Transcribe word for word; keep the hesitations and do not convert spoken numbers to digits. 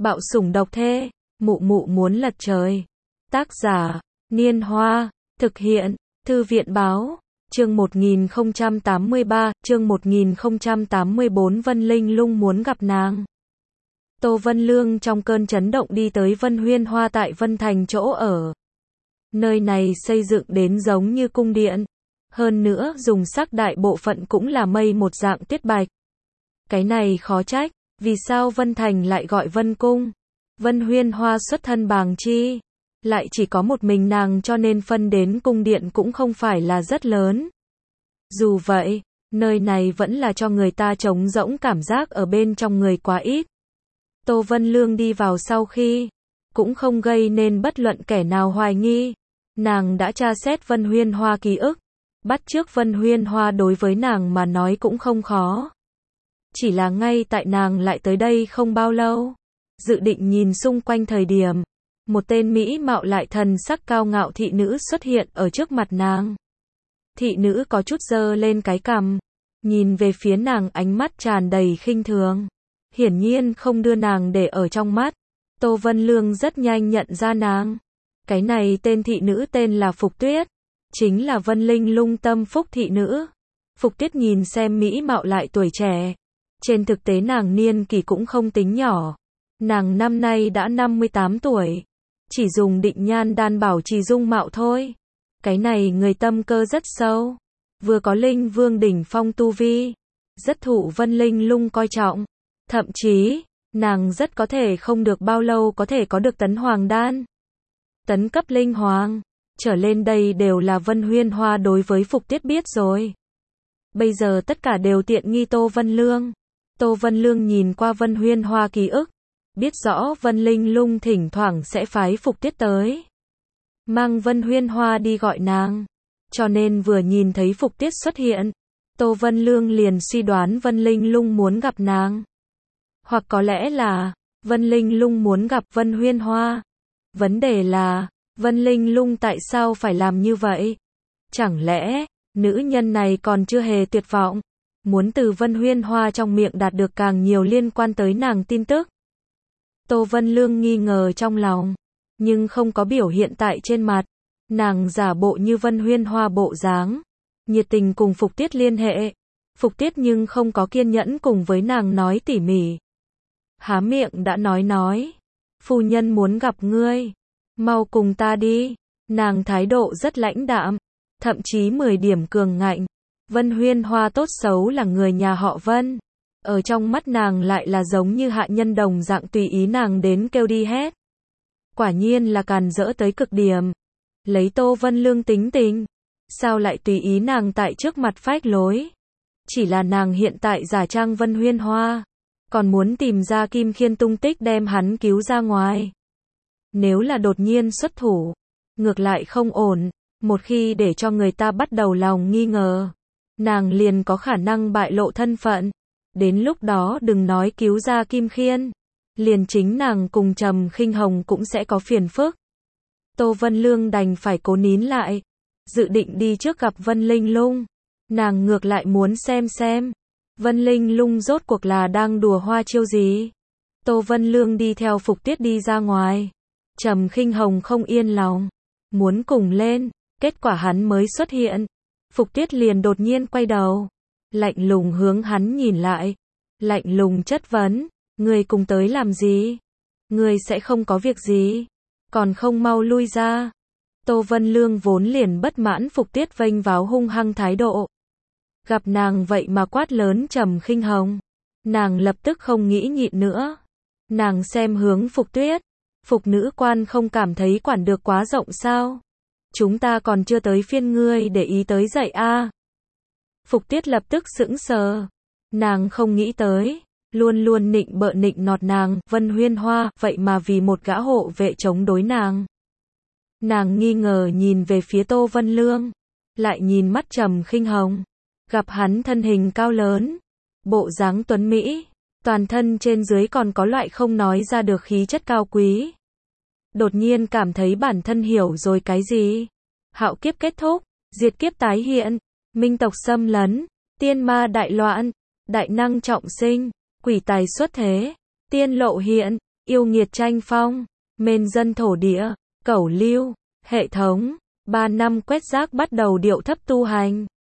Bạo sủng độc thê, mụ mụ muốn lật trời. Tác giả, Niên Hoa, thực hiện, Thư viện báo, chương một nghìn không trăm tám mươi ba, chương một nghìn không trăm tám mươi bốn Vân Linh Lung muốn gặp nàng. Tô Vân Lương trong cơn chấn động đi tới Vân Huyên Hoa tại Vân Thành chỗ ở. Nơi này xây dựng đến giống như cung điện. Hơn nữa dùng sắc đại bộ phận cũng là mây một dạng tuyết bạch. Cái này khó trách, vì sao Vân Thành lại gọi Vân Cung? Vân Huyên Hoa xuất thân bàng chi, lại chỉ có một mình nàng cho nên phân đến cung điện cũng không phải là rất lớn. Dù vậy, nơi này vẫn là cho người ta trống rỗng cảm giác ở bên trong người quá ít. Tô Vân Lương đi vào sau khi, cũng không gây nên bất luận kẻ nào hoài nghi. Nàng đã tra xét Vân Huyên Hoa ký ức, bắt chước Vân Huyên Hoa đối với nàng mà nói cũng không khó. Chỉ là ngay tại nàng lại tới đây không bao lâu, dự định nhìn xung quanh thời điểm, một tên mỹ mạo lại thần sắc cao ngạo thị nữ xuất hiện ở trước mặt nàng. Thị nữ có chút giơ lên cái cằm, nhìn về phía nàng ánh mắt tràn đầy khinh thường, hiển nhiên không đưa nàng để ở trong mắt. Tô Vân Lương rất nhanh nhận ra nàng. Cái này tên thị nữ tên là Phục Tuyết, chính là Vân Linh Lung tâm phúc thị nữ. Phục Tuyết nhìn xem mỹ mạo lại tuổi trẻ, trên thực tế nàng niên kỷ cũng không tính nhỏ. Nàng năm nay đã năm mươi tám tuổi, chỉ dùng định nhan đan bảo trì dung mạo thôi. Cái này người tâm cơ rất sâu, vừa có linh vương đỉnh phong tu vi, rất thụ Vân Linh Lung coi trọng. Thậm chí, nàng rất có thể không được bao lâu có thể có được tấn hoàng đan. Tấn cấp linh hoàng, trở lên đây đều là Vân Huyên Hoa đối với Phục Tuyết biết rồi. Bây giờ tất cả đều tiện nghi Tô Vân Lương. Tô Vân Lương nhìn qua Vân Huyên Hoa ký ức, biết rõ Vân Linh Lung thỉnh thoảng sẽ phái Phục Tuyết tới, mang Vân Huyên Hoa đi gọi nàng. Cho nên vừa nhìn thấy Phục Tuyết xuất hiện, Tô Vân Lương liền suy đoán Vân Linh Lung muốn gặp nàng. Hoặc có lẽ là, Vân Linh Lung muốn gặp Vân Huyên Hoa. Vấn đề là, Vân Linh Lung tại sao phải làm như vậy? Chẳng lẽ, nữ nhân này còn chưa hề tuyệt vọng, muốn từ Vân Huyên Hoa trong miệng đạt được càng nhiều liên quan tới nàng tin tức? Tô Vân Lương nghi ngờ trong lòng, nhưng không có biểu hiện tại trên mặt. Nàng giả bộ như Vân Huyên Hoa bộ dáng, nhiệt tình cùng Phục Tuyết liên hệ. Phục Tuyết nhưng không có kiên nhẫn cùng với nàng nói tỉ mỉ. Há miệng đã nói nói, phu nhân muốn gặp ngươi, mau cùng ta đi. Nàng thái độ rất lãnh đạm, thậm chí mười điểm cường ngạnh. Vân Huyên Hoa tốt xấu là người nhà họ Vân, ở trong mắt nàng lại là giống như hạ nhân đồng dạng tùy ý nàng đến kêu đi hết. Quả nhiên là càn rỡ tới cực điểm. Lấy Tô Vân Lương tính tình, sao lại tùy ý nàng tại trước mặt phách lối? Chỉ là nàng hiện tại giả trang Vân Huyên Hoa, còn muốn tìm ra Kim Khiên tung tích đem hắn cứu ra ngoài. Nếu là đột nhiên xuất thủ, ngược lại không ổn. Một khi để cho người ta bắt đầu lòng nghi ngờ, nàng liền có khả năng bại lộ thân phận. Đến lúc đó đừng nói cứu ra Kim Khiên, liền chính nàng cùng Trầm Khinh Hồng cũng sẽ có phiền phức. Tô Vân Lương đành phải cố nín lại, dự định đi trước gặp Vân Linh Lung. Nàng ngược lại muốn xem xem, Vân Linh Lung rốt cuộc là đang đùa hoa chiêu gì. Tô Vân Lương đi theo Phục Tuyết đi ra ngoài. Trầm Khinh Hồng không yên lòng, muốn cùng lên, kết quả hắn mới xuất hiện. Phục Tuyết liền đột nhiên quay đầu, lạnh lùng hướng hắn nhìn lại, lạnh lùng chất vấn, ngươi cùng tới làm gì? Ngươi sẽ không có việc gì, còn không mau lui ra. Tô Vân Lương vốn liền bất mãn Phục Tuyết vênh váo hung hăng thái độ. Gặp nàng vậy mà quát lớn Trầm Khinh Hồng, nàng lập tức không nghĩ nhịn nữa. Nàng xem hướng Phục Tuyết, Phục nữ quan không cảm thấy quản được quá rộng sao? Chúng ta còn chưa tới phiên ngươi để ý tới dạy a. Phục Tuyết lập tức sững sờ, nàng không nghĩ tới, luôn luôn nịnh bợ nịnh nọt nàng, Vân Huyên Hoa, vậy mà vì một gã hộ vệ chống đối nàng. Nàng nghi ngờ nhìn về phía Tô Vân Lương, lại nhìn mắt Trầm Khinh Hồng, gặp hắn thân hình cao lớn, bộ dáng tuấn mỹ, toàn thân trên dưới còn có loại không nói ra được khí chất cao quý. Đột nhiên cảm thấy bản thân hiểu rồi cái gì. Hạo kiếp kết thúc, diệt kiếp tái hiện, minh tộc xâm lấn, tiên ma đại loạn, đại năng trọng sinh, quỷ tài xuất thế, tiên lộ hiện, yêu nghiệt tranh phong, mên dân thổ địa, cẩu lưu, hệ thống, ba năm quét rác bắt đầu điệu thấp tu hành.